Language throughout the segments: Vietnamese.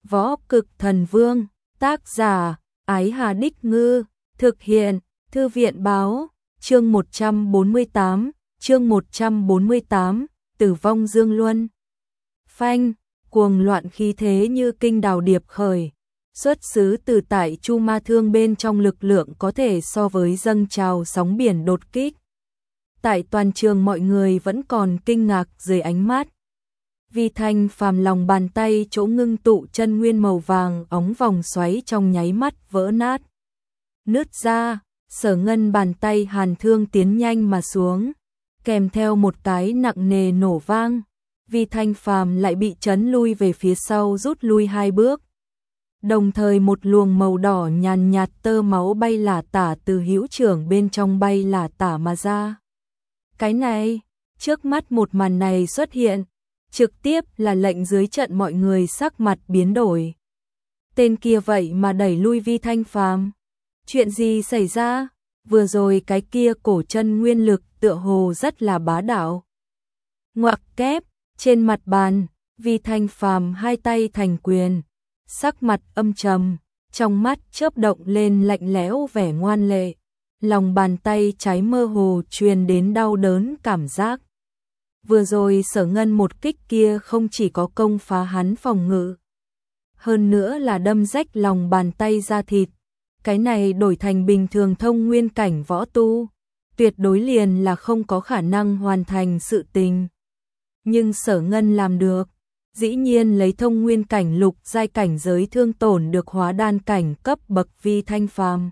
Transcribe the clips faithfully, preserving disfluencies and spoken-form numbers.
Võ Cực Thần Vương, tác giả, Ái Hà Đích Ngư, thực hiện, Thư viện Báo, chương một trăm bốn mươi tám, chương một trăm bốn mươi tám, Tử vong Dương Luân. Phanh, cuồng loạn khí thế như kinh đào điệp khởi, xuất xứ từ tại Chu Ma Thương bên trong lực lượng có thể so với dâng trào sóng biển đột kích. Tại toàn trường mọi người vẫn còn kinh ngạc dưới ánh mắt. Vi Thanh Phàm lòng bàn tay chỗ ngưng tụ chân nguyên màu vàng óng vòng xoáy trong nháy mắt vỡ nát. Nứt ra, Sở Ngân bàn tay hàn thương tiến nhanh mà xuống, kèm theo một cái nặng nề nổ vang. Vi Thanh Phàm lại bị chấn lui về phía sau rút lui hai bước. Đồng thời một luồng màu đỏ nhàn nhạt tơ máu bay lả tả từ hữu trưởng bên trong bay lả tả mà ra. Cái này, trước mắt một màn này xuất hiện, trực tiếp là lệnh dưới trận mọi người sắc mặt biến đổi. Tên kia vậy mà đẩy lui Vi Thanh Phàm. Chuyện gì xảy ra? Vừa rồi cái kia cổ chân nguyên lực tựa hồ rất là bá đạo. Ngoặc kép, trên mặt bàn, Vi Thanh Phàm hai tay thành quyền, sắc mặt âm trầm, trong mắt chớp động lên lạnh lẽo vẻ ngoan lệ, lòng bàn tay trái mơ hồ truyền đến đau đớn cảm giác. Vừa rồi Sở Ngân một kích kia không chỉ có công phá hắn phòng ngự, hơn nữa là đâm rách lòng bàn tay ra thịt. Cái này đổi thành bình thường thông nguyên cảnh võ tu, tuyệt đối liền là không có khả năng hoàn thành sự tình. Nhưng Sở Ngân làm được, dĩ nhiên lấy thông nguyên cảnh lục giai cảnh giới thương tổn được hóa đan cảnh cấp bậc Vi Thanh Phàm.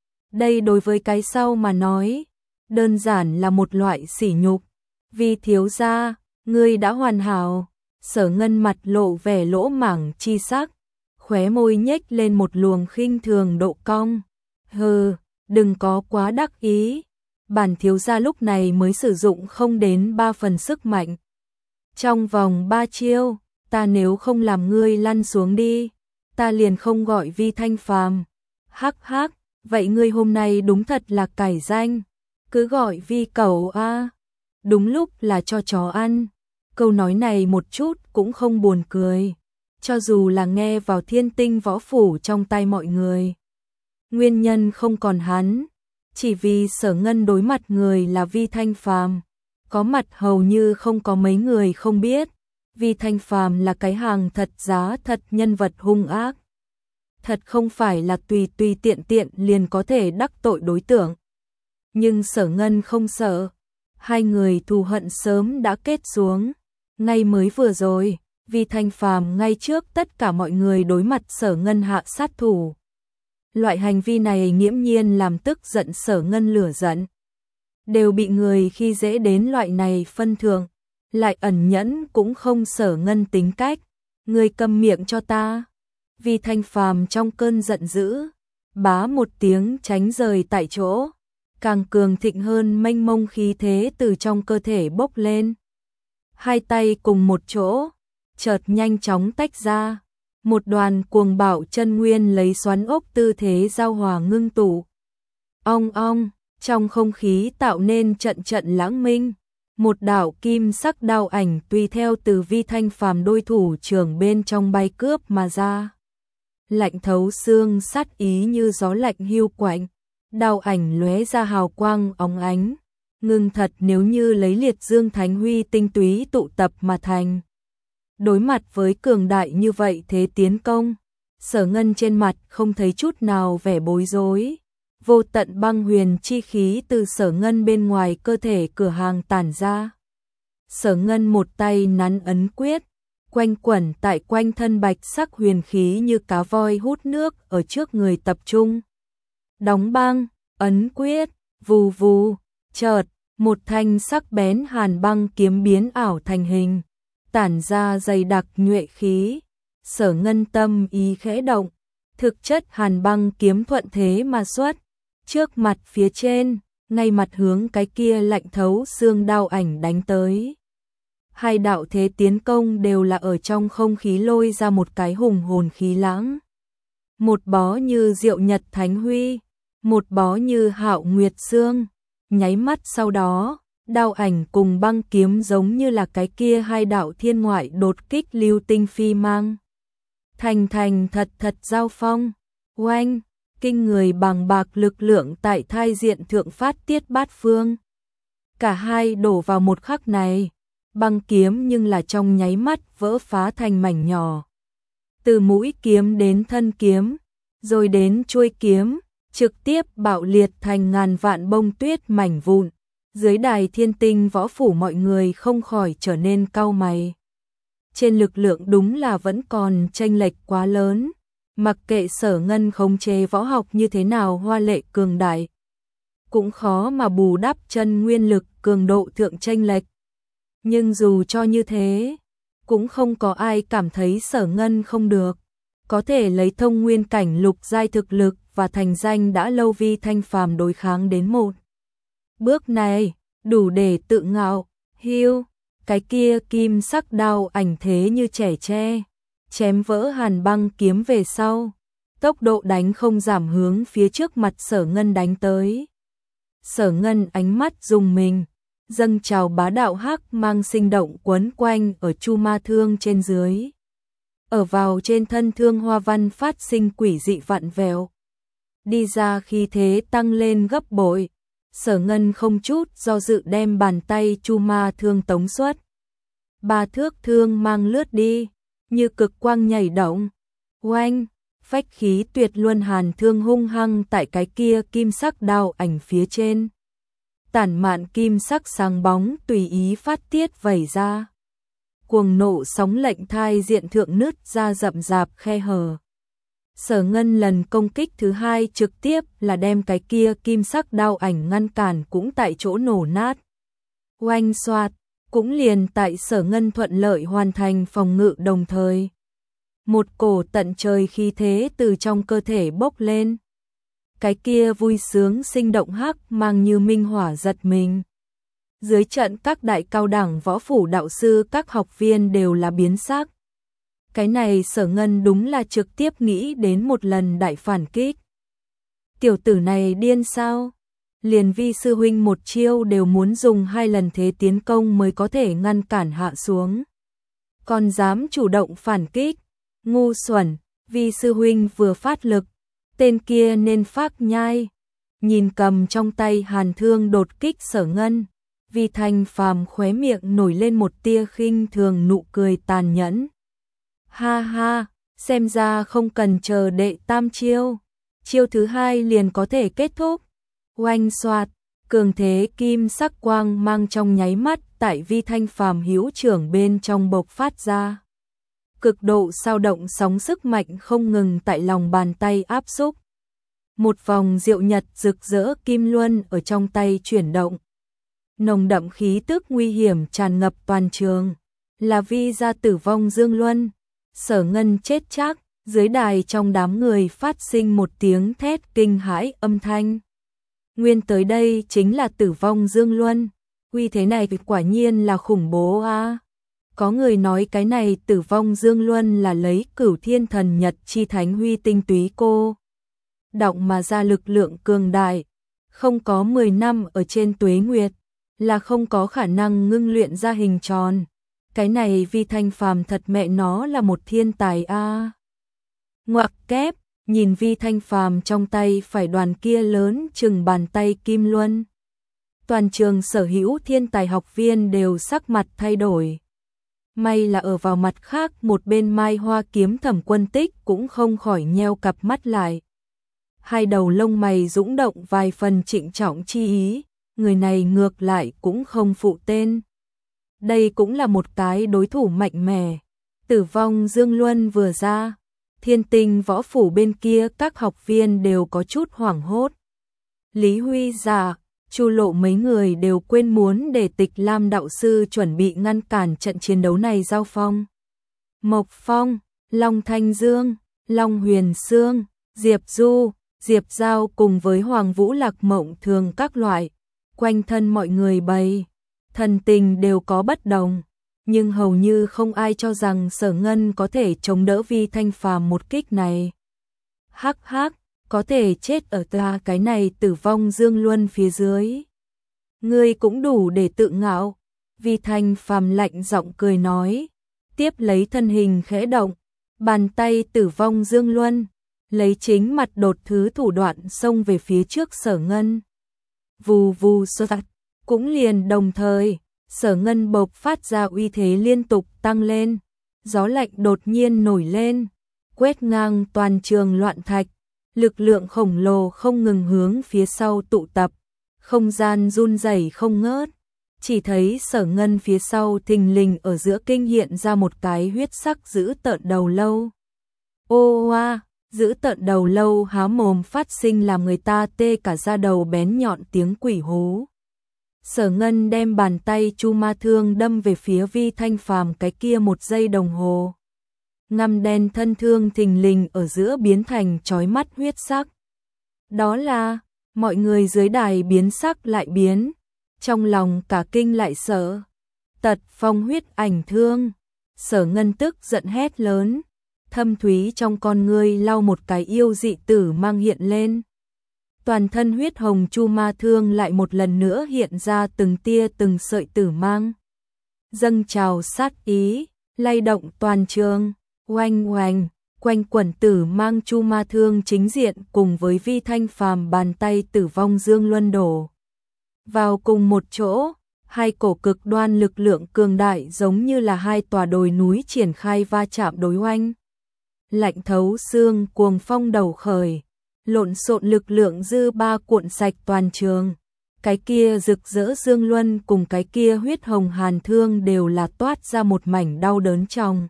Đây đối với cái sau mà nói, đơn giản là một loại sỉ nhục. Vi thiếu gia, ngươi đã hoàn hảo. Sở Ngân mặt lộ vẻ lỗ mảng chi sắc, khóe môi nhếch lên một luồng khinh thường độ cong. Hừ, đừng có quá đắc ý. Bản thiếu gia lúc này mới sử dụng không đến ba phần sức mạnh. Trong vòng ba chiêu, ta nếu không làm ngươi lăn xuống đi, ta liền không gọi Vi Thanh Phàm. Hắc hắc, vậy ngươi hôm nay đúng thật là cải danh, cứ gọi Vi cẩu a. Đúng lúc là cho chó ăn. Câu nói này một chút cũng không buồn cười, cho dù là nghe vào Thiên Tinh võ phủ trong tay mọi người. Nguyên nhân không còn hắn, chỉ vì Sở Ngân đối mặt người là Vi Thanh Phàm, có mặt hầu như không có mấy người không biết. Vi Thanh Phàm là cái hàng thật giá thật nhân vật hung ác, thật không phải là tùy tùy tiện tiện liền có thể đắc tội đối tượng. Nhưng Sở Ngân không sợ, hai người thù hận sớm đã kết xuống. Ngay mới vừa rồi, Vi Thanh Phàm ngay trước tất cả mọi người đối mặt Sở Ngân hạ sát thủ. Loại hành vi này nghiễm nhiên làm tức giận Sở Ngân lửa giận. Đều bị người khi dễ đến loại này phân thượng, lại ẩn nhẫn cũng không Sở Ngân tính cách. Ngươi câm miệng cho ta. Vi Thanh Phàm trong cơn giận dữ, bá một tiếng tránh rời tại chỗ, càng cường thịnh hơn mênh mông khí thế từ trong cơ thể bốc lên. Hai tay cùng một chỗ, chợt nhanh chóng tách ra, một đoàn cuồng bạo chân nguyên lấy xoắn ốc tư thế giao hòa ngưng tụ. Ong ong, trong không khí tạo nên trận trận lãng minh, một đạo kim sắc đao ảnh tùy theo từ Vi Thanh Phàm đôi thủ trưởng bên trong bay cướp mà ra. Lạnh thấu xương sát ý như gió lạnh hiu quạnh, đao ảnh lóe ra hào quang óng ánh, ngưng thật nếu như lấy liệt dương thánh huy tinh túy tụ tập mà thành. Đối mặt với cường đại như vậy thế tiến công, Sở Ngân trên mặt không thấy chút nào vẻ bối rối. Vô tận băng huyền chi khí từ Sở Ngân bên ngoài cơ thể cửa hàng tản ra. Sở Ngân một tay nắn ấn quyết, quanh quẩn tại quanh thân bạch sắc huyền khí như cá voi hút nước ở trước người tập trung. Đóng băng, ấn quyết, vù vù, chợt, một thanh sắc bén hàn băng kiếm biến ảo thành hình, tản ra dày đặc nhuệ khí. Sở Ngân tâm ý khẽ động, thực chất hàn băng kiếm thuận thế mà xuất, trước mặt phía trên, ngay mặt hướng cái kia lạnh thấu xương đao ảnh đánh tới. Hai đạo thế tiến công đều là ở trong không khí lôi ra một cái hùng hồn khí lãng. Một bó như Diệu Nhật Thánh Huy, một bó như Hạo Nguyệt Sương. Nháy mắt sau đó, đao ảnh cùng băng kiếm giống như là cái kia hai đạo thiên ngoại đột kích lưu tinh phi mang. thành thành thật thật giao phong. Oanh, kinh người bàng bạc lực lượng tại thai diện thượng phát tiết bát phương. Cả hai đổ vào một khắc này, băng kiếm nhưng là trong nháy mắt vỡ phá thành mảnh nhỏ. Từ mũi kiếm đến thân kiếm, rồi đến chuôi kiếm, trực tiếp bạo liệt thành ngàn vạn bông tuyết mảnh vụn. Dưới đài Thiên Tinh võ phủ mọi người không khỏi trở nên cau mày. Trên lực lượng đúng là vẫn còn chênh lệch quá lớn, mặc kệ Sở Ngân khống chế võ học như thế nào hoa lệ cường đại, cũng khó mà bù đắp chân nguyên lực cường độ thượng chênh lệch. Nhưng dù cho như thế, cũng không có ai cảm thấy Sở Ngân không được, có thể lấy thông nguyên cảnh lục giai thực lực và thành danh đã lâu Vi Thanh Phàm đối kháng đến một bước này, đủ để tự ngạo. Hiu, cái kia kim sắc đao ảnh thế như trẻ tre, chém vỡ hàn băng kiếm về sau, tốc độ đánh không giảm hướng phía trước mặt Sở Ngân đánh tới. Sở Ngân ánh mắt rùng mình, dâng trào bá đạo hắc mang sinh động quấn quanh ở chu ma thương trên dưới. Ở vào trên thân thương hoa văn phát sinh quỷ dị vặn vẹo. Đi ra khi thế tăng lên gấp bội, Sở Ngân không chút do dự đem bàn tay chu ma thương tống xuất. Ba thước thương mang lướt đi, như cực quang nhảy động. Oanh, phách khí tuyệt luân hàn thương hung hăng tại cái kia kim sắc đao ảnh phía trên. Tản mạn kim sắc sáng bóng tùy ý phát tiết vẩy ra. Cuồng nộ sóng lệnh thai diện thượng nứt ra rậm rạp khe hở. Sở Ngân lần công kích thứ hai trực tiếp là đem cái kia kim sắc đao ảnh ngăn cản cũng tại chỗ nổ nát. Oanh xoạt, cũng liền tại Sở Ngân thuận lợi hoàn thành phòng ngự đồng thời. Một cổ tận trời khí thế từ trong cơ thể bốc lên. Cái kia vui sướng sinh động hắc mang như minh hỏa giật mình. Dưới trận các đại cao đẳng võ phủ đạo sư các học viên đều là biến sắc. Cái này Sở Ngân đúng là trực tiếp nghĩ đến một lần đại phản kích. Tiểu tử này điên sao? Liền Vi sư huynh một chiêu đều muốn dùng hai lần thế tiến công mới có thể ngăn cản hạ xuống. Còn dám chủ động phản kích, ngu xuẩn. Vi sư huynh vừa phát lực, tên kia nên phát nhai. Nhìn cầm trong tay hàn thương đột kích Sở Ngân, Vi Thanh Phàm khóe miệng nổi lên một tia khinh thường nụ cười tàn nhẫn. Ha ha, xem ra không cần chờ đệ tam chiêu, chiêu thứ hai liền có thể kết thúc. Oanh xoạt, cường thế kim sắc quang mang trong nháy mắt tại Vi Thanh Phàm hữu trưởng bên trong bộc phát ra. Cực độ sao động sóng sức mạnh không ngừng tại lòng bàn tay áp xúc. Một vòng diệu nhật rực rỡ kim luân ở trong tay chuyển động. Nồng đậm khí tức nguy hiểm tràn ngập toàn trường, là Vi gia tử vong dương luân. Sở Ngân chết chắc, dưới đài trong đám người phát sinh một tiếng thét kinh hãi âm thanh. Nguyên tới đây chính là tử vong dương luân, uy thế này quả nhiên là khủng bố a. À. Có người nói cái này tử vong dương luân là lấy Cửu Thiên Thần Nhật chi thánh huy tinh túy cô động mà ra lực lượng cường đại, không có mười năm ở trên tuế nguyệt, là không có khả năng ngưng luyện ra hình tròn. Cái này Vi Thanh Phàm thật mẹ nó là một thiên tài a. À. Ngoặc kép, nhìn Vi Thanh Phàm trong tay phải đoàn kia lớn chừng bàn tay kim luân. Toàn trường sở hữu thiên tài học viên đều sắc mặt thay đổi. May là ở vào mặt khác một bên Mai Hoa Kiếm Thẩm Quân Tích cũng không khỏi nheo cặp mắt lại. Hai đầu lông mày dũng động vài phần trịnh trọng chi ý, người này ngược lại cũng không phụ tên. Đây cũng là một cái đối thủ mạnh mẽ. Tử vong dương luân vừa ra, Thiên Tinh võ phủ bên kia các học viên đều có chút hoảng hốt. Lý Huy Dạ, Chu Lộ mấy người đều quên muốn để Tịch Lam đạo sư chuẩn bị ngăn cản trận chiến đấu này giao phong. Mộc Phong, Long Thanh Dương, Long Huyền Sương, Diệp Du, Diệp Giao cùng với Hoàng Vũ Lạc Mộng Thường các loại, quanh thân mọi người bày, thần tình đều có bất đồng, nhưng hầu như không ai cho rằng Sở Ngân có thể chống đỡ Vi Thanh Phàm một kích này. Hắc hắc, có thể chết ở ta cái này tử vong dương luân phía dưới. Ngươi cũng đủ để tự ngạo. Vi Thanh Phàm lạnh giọng cười nói, tiếp lấy thân hình khẽ động, Bàn tay Tử Vong Dương Luân, lấy chính mặt đột thứ thủ đoạn xông về phía trước Sở Ngân. Vù vù sơ tạch, cũng liền đồng thời, Sở Ngân bộc phát ra uy thế liên tục tăng lên, gió lạnh đột nhiên nổi lên, quét ngang toàn trường loạn thạch, lực lượng khổng lồ không ngừng hướng phía sau tụ tập, không gian run rẩy không ngớt. Chỉ thấy Sở Ngân phía sau thình lình ở giữa kinh hiện ra một cái huyết sắc dữ tợn đầu lâu. Ô oa, dữ tợn đầu lâu há mồm phát sinh làm người ta tê cả da đầu, bén nhọn tiếng quỷ hú. Sở Ngân đem bàn tay chu ma thương đâm về phía Vi Thanh Phàm cái kia một giây đồng hồ. Ngăm đen thân thương thình lình ở giữa biến thành chói mắt huyết sắc. Đó là, mọi người dưới đài biến sắc lại biến, trong lòng cả kinh lại sợ. Tật phong huyết ảnh thương, Sở Ngân tức giận hét lớn, thâm thúy trong con ngươi lau một cái yêu dị tử mang hiện lên. Toàn thân huyết hồng chu ma thương lại một lần nữa hiện ra từng tia từng sợi tử mang. Dâng trào sát ý, lay động toàn trường, oanh oanh, quanh quẩn tử mang chu ma thương chính diện cùng với Vi Thanh Phàm bàn tay Tử Vong Dương Luân đổ vào cùng một chỗ, hai cổ cực đoan lực lượng cường đại giống như là hai tòa đồi núi triển khai va chạm đối oanh. Lạnh thấu xương, cuồng phong đầu khởi, lộn xộn lực lượng dư ba cuộn sạch toàn trường. Cái kia rực rỡ dương luân cùng cái kia huyết hồng hàn thương đều là toát ra một mảnh đau đớn trong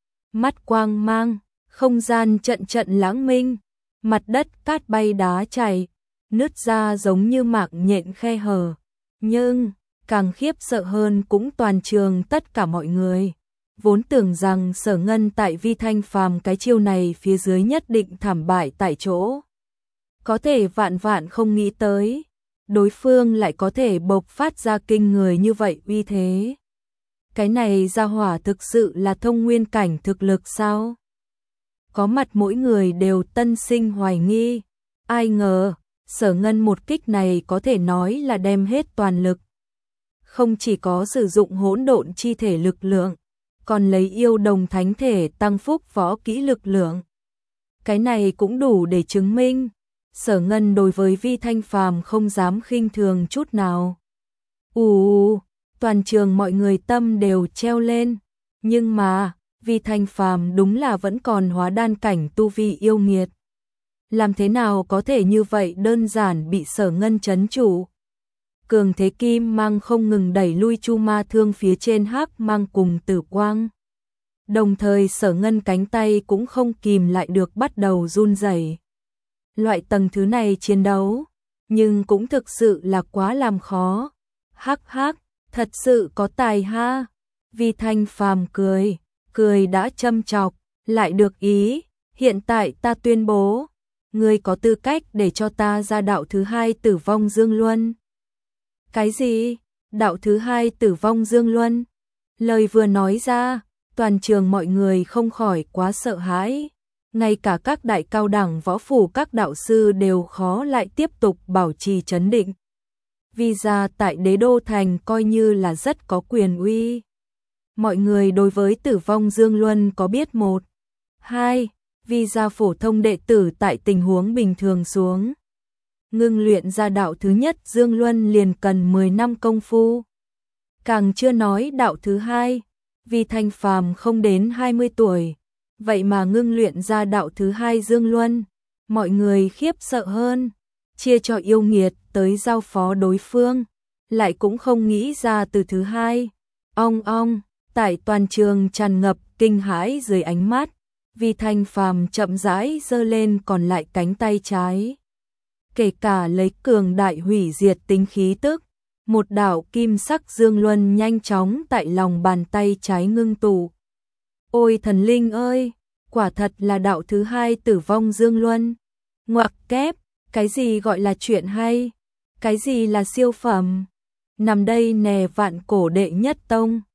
mắt quang mang, không gian trận trận lãng minh, mặt đất cát bay đá chảy, nứt ra giống như mạng nhện khe hở. Nhưng, càng khiếp sợ hơn cũng toàn trường tất cả mọi người. Vốn tưởng rằng Sở Ngân tại Vi Thanh Phàm cái chiêu này phía dưới nhất định thảm bại tại chỗ. Có thể vạn vạn không nghĩ tới, đối phương lại có thể bộc phát ra kinh người như vậy uy thế. Cái này ra hỏa thực sự là thông nguyên cảnh thực lực sao? Có mặt mỗi người đều tân sinh hoài nghi. Ai ngờ, Sở Ngân một kích này có thể nói là đem hết toàn lực. Không chỉ có sử dụng hỗn độn chi thể lực lượng, còn lấy yêu đồng thánh thể tăng phúc võ kỹ lực lượng. Cái này cũng đủ để chứng minh, Sở Ngân đối với Vi Thanh Phàm không dám khinh thường chút nào. Ù, toàn trường mọi người tâm đều treo lên, nhưng mà, Vi Thanh Phàm đúng là vẫn còn hóa đan cảnh tu vi yêu nghiệt. Làm thế nào có thể như vậy đơn giản bị Sở Ngân trấn chủ? Cường thế kim mang không ngừng đẩy lui chu ma thương phía trên hắc mang cùng tử quang. Đồng thời Sở Ngân cánh tay cũng không kìm lại được bắt đầu run rẩy. Loại tầng thứ này chiến đấu, nhưng cũng thực sự là quá làm khó. Hắc hắc, thật sự có tài ha. Vi Thanh Phàm cười, cười đã châm chọc, lại được ý, hiện tại ta tuyên bố, ngươi có tư cách để cho ta ra đạo thứ hai Tử Vong Dương Luân. Cái gì? Đạo thứ hai Tử Vong Dương Luân? Lời vừa nói ra, toàn trường mọi người không khỏi quá sợ hãi. Ngay cả các đại cao đẳng võ phủ các đạo sư đều khó lại tiếp tục bảo trì trấn định. Vì ra tại đế đô thành coi như là rất có quyền uy. Mọi người đối với Tử Vong Dương Luân có biết một. Hai, vì ra phổ thông đệ tử tại tình huống bình thường xuống. Ngưng luyện ra đạo thứ nhất Dương Luân liền cần mười năm công phu. Càng chưa nói đạo thứ hai, vì Thanh Phàm không đến hai mươi tuổi. Vậy mà ngưng luyện ra đạo thứ hai Dương Luân, mọi người khiếp sợ hơn, chia cho yêu nghiệt tới giao phó đối phương, lại cũng không nghĩ ra từ thứ hai. Ong ong, tại toàn trường tràn ngập kinh hãi dưới ánh mắt, Vi Thanh Phàm chậm rãi giơ lên còn lại cánh tay trái. Kể cả lấy cường đại hủy diệt tính khí tức, một đạo kim sắc Dương Luân nhanh chóng tại lòng bàn tay trái ngưng tụ. Ôi thần linh ơi, quả thật là đạo thứ hai Tử Vong Dương Luân. Ngoặc kép, cái gì gọi là chuyện hay? Cái gì là siêu phẩm? Nằm đây nè vạn cổ đệ nhất tông.